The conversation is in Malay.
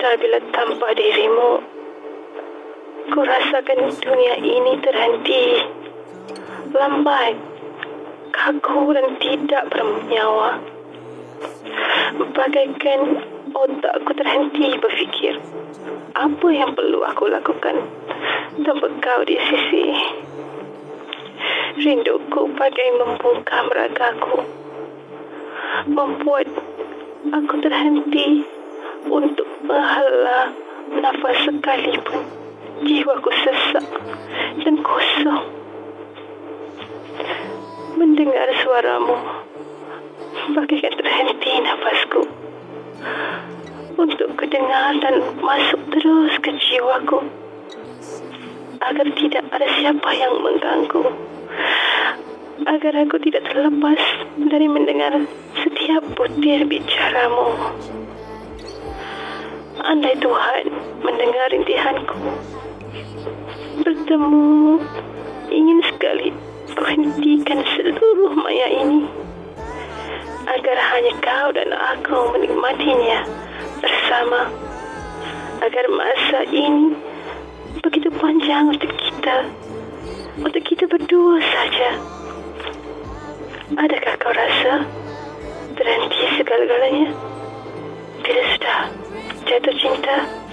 Sesekali bila tanpa dirimu, ku rasakan dunia ini terhenti, lambat, kaku dan tidak bernyawa. Bagaikan otakku terhenti berfikir, apa yang perlu aku lakukan tanpa kau di sisi. Rinduku bagai membungkam ragaku, membuat aku terhenti untuk menghela nafas sekalipun. Jiwaku sesak dan kosong. Mendengar suaramu, bagaikan terhenti nafasku untuk kedengar dan masuk terus ke jiwaku, agar tidak ada siapa yang mengganggu, agar aku tidak terlepas dari mendengar setiap butir bicaramu. Andai Tuhan mendengar rintihanku, bertemu, ingin sekali berhentikan seluruh maya ini, agar hanya kau dan aku menikmatinya bersama, agar masa ini begitu panjang untuk kita berdua saja. Adakah kau rasa terhenti segala-galanya bila sudah jatuh cinta?